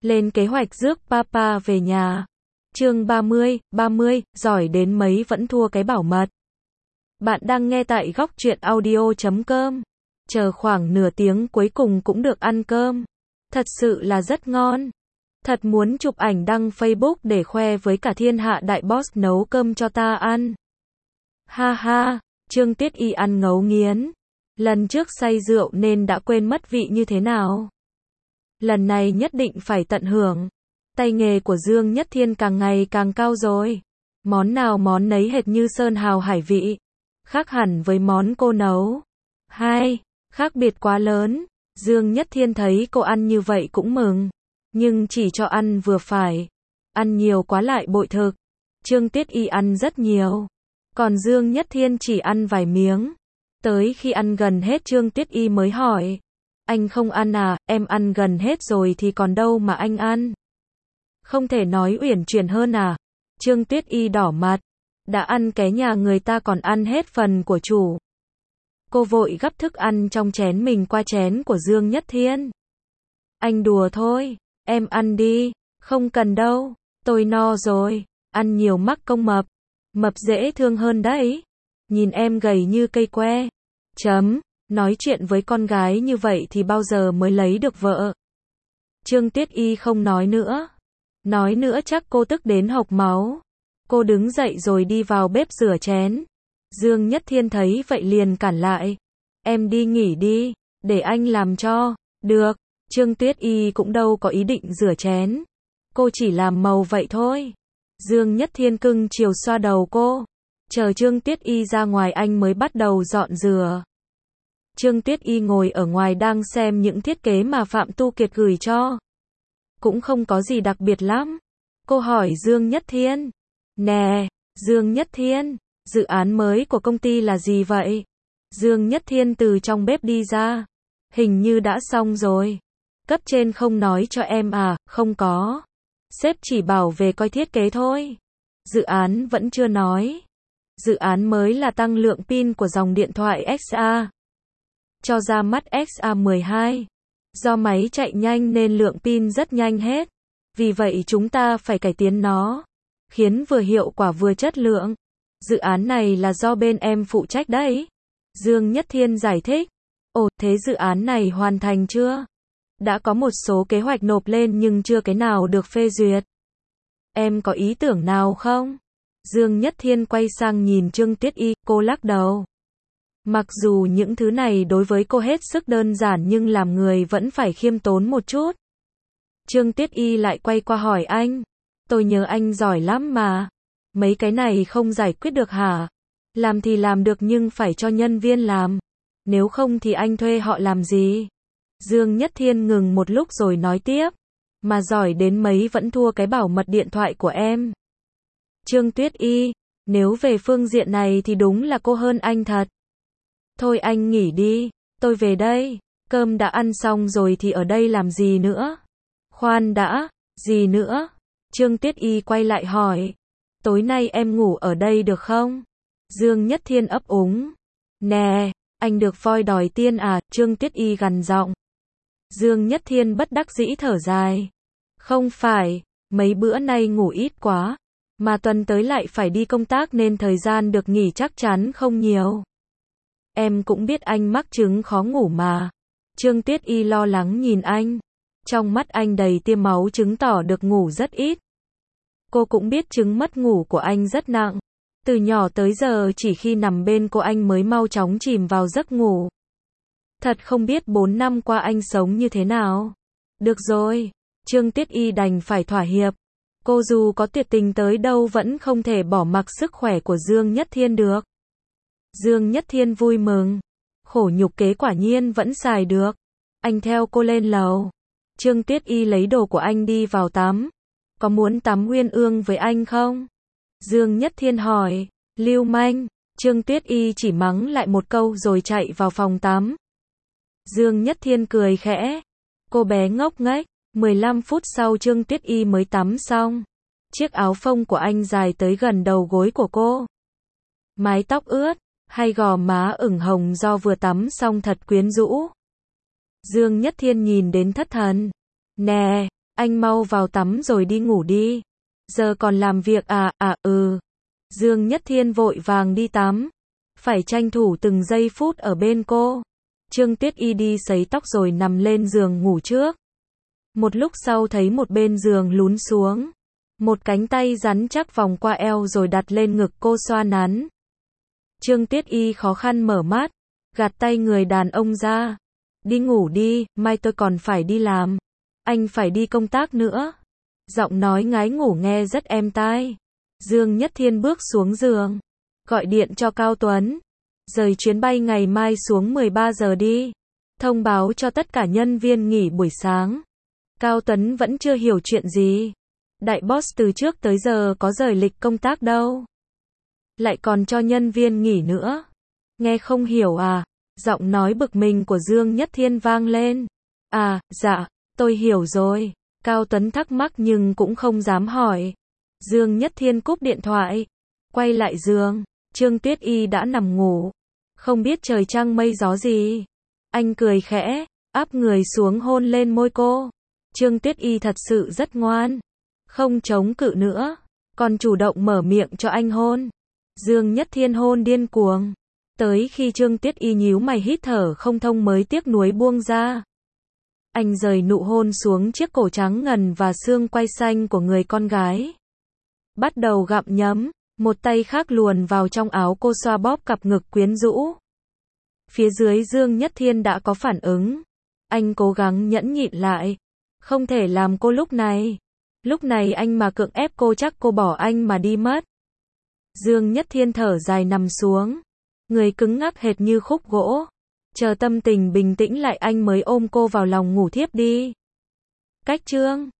Lên kế hoạch rước papa về nhà. Chương 30, giỏi đến mấy vẫn thua cái bảo mật. Bạn đang nghe tại góc truyện audio.com. Chờ khoảng nửa tiếng cuối cùng cũng được ăn cơm. Thật sự là rất ngon. Thật muốn chụp ảnh đăng Facebook để khoe với cả thiên hạ đại boss nấu cơm cho ta ăn. Ha ha, Trương Tiết Y ăn ngấu nghiến. Lần trước say rượu nên đã quên mất vị như thế nào. Lần này nhất định phải tận hưởng. Tay nghề của Dương Nhất Thiên càng ngày càng cao rồi. Món nào món nấy hệt như sơn hào hải vị. Khác hẳn với món cô nấu. Khác biệt quá lớn. Dương Nhất Thiên thấy cô ăn như vậy cũng mừng. Nhưng chỉ cho ăn vừa phải. Ăn nhiều quá lại bội thực. Trương Tiết Y ăn rất nhiều. Còn Dương Nhất Thiên chỉ ăn vài miếng. Tới khi ăn gần hết Trương Tiết Y mới hỏi. Anh không ăn à, em ăn gần hết rồi thì còn đâu mà anh ăn. Không thể nói uyển chuyển hơn à. Trương Tiết Y đỏ mặt. Đã ăn ké nhà người ta còn ăn hết phần của chủ. Cô vội gắp thức ăn trong chén mình qua chén của Dương Nhất Thiên. Anh đùa thôi, em ăn đi, không cần đâu, tôi no rồi, ăn nhiều mắc công mập. Mập dễ thương hơn đấy. Nhìn em gầy như cây que. Nói chuyện với con gái như vậy thì bao giờ mới lấy được vợ. Trương Tiết Y không nói nữa. Nói nữa chắc cô tức đến hộc máu. Cô đứng dậy rồi đi vào bếp rửa chén. Dương Nhất Thiên thấy vậy liền cản lại. Em đi nghỉ đi, để anh làm cho. Được, Trương Tiết Y cũng đâu có ý định rửa chén. Cô chỉ làm màu vậy thôi. Dương Nhất Thiên cưng chiều xoa đầu cô. Chờ Trương Tiết Y ra ngoài anh mới bắt đầu dọn rửa. Trương Tiết Y ngồi ở ngoài đang xem những thiết kế mà Phạm Tu Kiệt gửi cho. Cũng không có gì đặc biệt lắm. Cô hỏi Dương Nhất Thiên. Nè, Dương Nhất Thiên, dự án mới của công ty là gì vậy? Dương Nhất Thiên từ trong bếp đi ra. Hình như đã xong rồi. Cấp trên không nói cho em à? Không có. Sếp chỉ bảo về coi thiết kế thôi. Dự án vẫn chưa nói. Dự án mới là tăng lượng pin của dòng điện thoại XA. Cho ra mắt XA12. Do máy chạy nhanh nên lượng pin rất nhanh hết. Vì vậy chúng ta phải cải tiến nó. Khiến vừa hiệu quả vừa chất lượng. Dự án này là do bên em phụ trách đấy. Dương Nhất Thiên giải thích. Ồ, thế dự án này hoàn thành chưa? Đã có một số kế hoạch nộp lên nhưng chưa cái nào được phê duyệt. Em có ý tưởng nào không? Dương Nhất Thiên quay sang nhìn Trương Tiết Y, cô lắc đầu. Mặc dù những thứ này đối với cô hết sức đơn giản nhưng làm người vẫn phải khiêm tốn một chút. Trương Tiết Y lại quay qua hỏi anh. Tôi nhớ anh giỏi lắm mà. Mấy cái này không giải quyết được hả? Làm thì làm được nhưng phải cho nhân viên làm. Nếu không thì anh thuê họ làm gì? Dương Nhất Thiên ngừng một lúc rồi nói tiếp. Mà giỏi đến mấy vẫn thua cái bảo mật điện thoại của em. Trương Tiết Y, nếu về phương diện này thì đúng là cô hơn anh thật. Thôi anh nghỉ đi, tôi về đây. Cơm đã ăn xong rồi thì ở đây làm gì nữa? Khoan đã, gì nữa? Trương Tiết Y quay lại hỏi. Tối nay em ngủ ở đây được không? Dương Nhất Thiên ấp úng. Nè, anh được voi đòi tiên à? Trương Tiết Y gằn giọng. Dương Nhất Thiên bất đắc dĩ thở dài. Không phải, mấy bữa nay ngủ ít quá. Mà tuần tới lại phải đi công tác nên thời gian được nghỉ chắc chắn không nhiều. Em cũng biết anh mắc chứng khó ngủ mà. Trương Tiết Y lo lắng nhìn anh. Trong mắt anh đầy tia máu chứng tỏ được ngủ rất ít. Cô cũng biết chứng mất ngủ của anh rất nặng. Từ nhỏ tới giờ chỉ khi nằm bên cô anh mới mau chóng chìm vào giấc ngủ. Thật không biết 4 năm qua anh sống như thế nào. Được rồi, Trương Tiết Y đành phải thỏa hiệp. Cô dù có tuyệt tình tới đâu vẫn không thể bỏ mặc sức khỏe của Dương Nhất Thiên được. Dương Nhất Thiên vui mừng. Khổ nhục kế quả nhiên vẫn xài được. Anh theo cô lên lầu. Trương Tiết Y lấy đồ của anh đi vào tắm. Có muốn tắm uyên ương với anh không? Dương Nhất Thiên hỏi. Lưu manh. Trương Tiết Y chỉ mắng lại một câu rồi chạy vào phòng tắm. Dương Nhất Thiên cười khẽ. Cô bé ngốc nghếch. 15 phút sau Trương Tiết Y mới tắm xong. Chiếc áo phông của anh dài tới gần đầu gối của cô. Mái tóc ướt, hai gò má ửng hồng do vừa tắm xong thật quyến rũ. Dương Nhất Thiên nhìn đến thất thần. Nè, Anh mau vào tắm rồi đi ngủ đi. Giờ còn làm việc à, Dương Nhất Thiên vội vàng đi tắm. Phải tranh thủ từng giây phút ở bên cô. Trương Tuyết Y đi sấy tóc rồi nằm lên giường ngủ trước. Một lúc sau thấy một bên giường lún xuống. Một cánh tay rắn chắc vòng qua eo rồi đặt lên ngực cô xoa nắn. Trương Tuyết Y khó khăn mở mắt, gạt tay người đàn ông ra. Đi ngủ đi, mai tôi còn phải đi làm. Anh phải đi công tác nữa. Giọng nói ngái ngủ nghe rất êm tai. Dương Nhất Thiên bước xuống giường. Gọi điện cho Cao Tuấn. Rời chuyến bay ngày mai xuống 13 giờ đi. Thông báo cho tất cả nhân viên nghỉ buổi sáng. Cao Tuấn vẫn chưa hiểu chuyện gì. Đại boss từ trước tới giờ có rời lịch công tác đâu. Lại còn cho nhân viên nghỉ nữa. Nghe không hiểu à? Giọng nói bực mình của Dương Nhất Thiên vang lên. À, dạ, tôi hiểu rồi. Cao Tuấn thắc mắc nhưng cũng không dám hỏi. Dương Nhất Thiên cúp điện thoại. Quay lại giường. Trương Tuyết Y đã nằm ngủ. Không biết trời trăng mây gió gì. Anh cười khẽ, áp người xuống hôn lên môi cô. Trương Tuyết Y thật sự rất ngoan. Không chống cự nữa. Còn chủ động mở miệng cho anh hôn. Dương Nhất Thiên hôn điên cuồng. Tới khi Trương Tuyết Y nhíu mày hít thở không thông mới tiếc nuối buông ra. Anh rời nụ hôn xuống chiếc cổ trắng ngần và xương quai xanh của người con gái. Bắt đầu gặm nhấm, một tay khác luồn vào trong áo cô xoa bóp cặp ngực quyến rũ. Phía dưới Dương Nhất Thiên đã có phản ứng. Anh cố gắng nhẫn nhịn lại. Không thể làm cô lúc này. Lúc này anh mà cưỡng ép cô chắc cô bỏ anh mà đi mất. Dương Nhất Thiên thở dài nằm xuống. Người cứng ngắc hệt như khúc gỗ. Chờ tâm tình bình tĩnh lại anh mới ôm cô vào lòng ngủ thiếp đi. Cách chương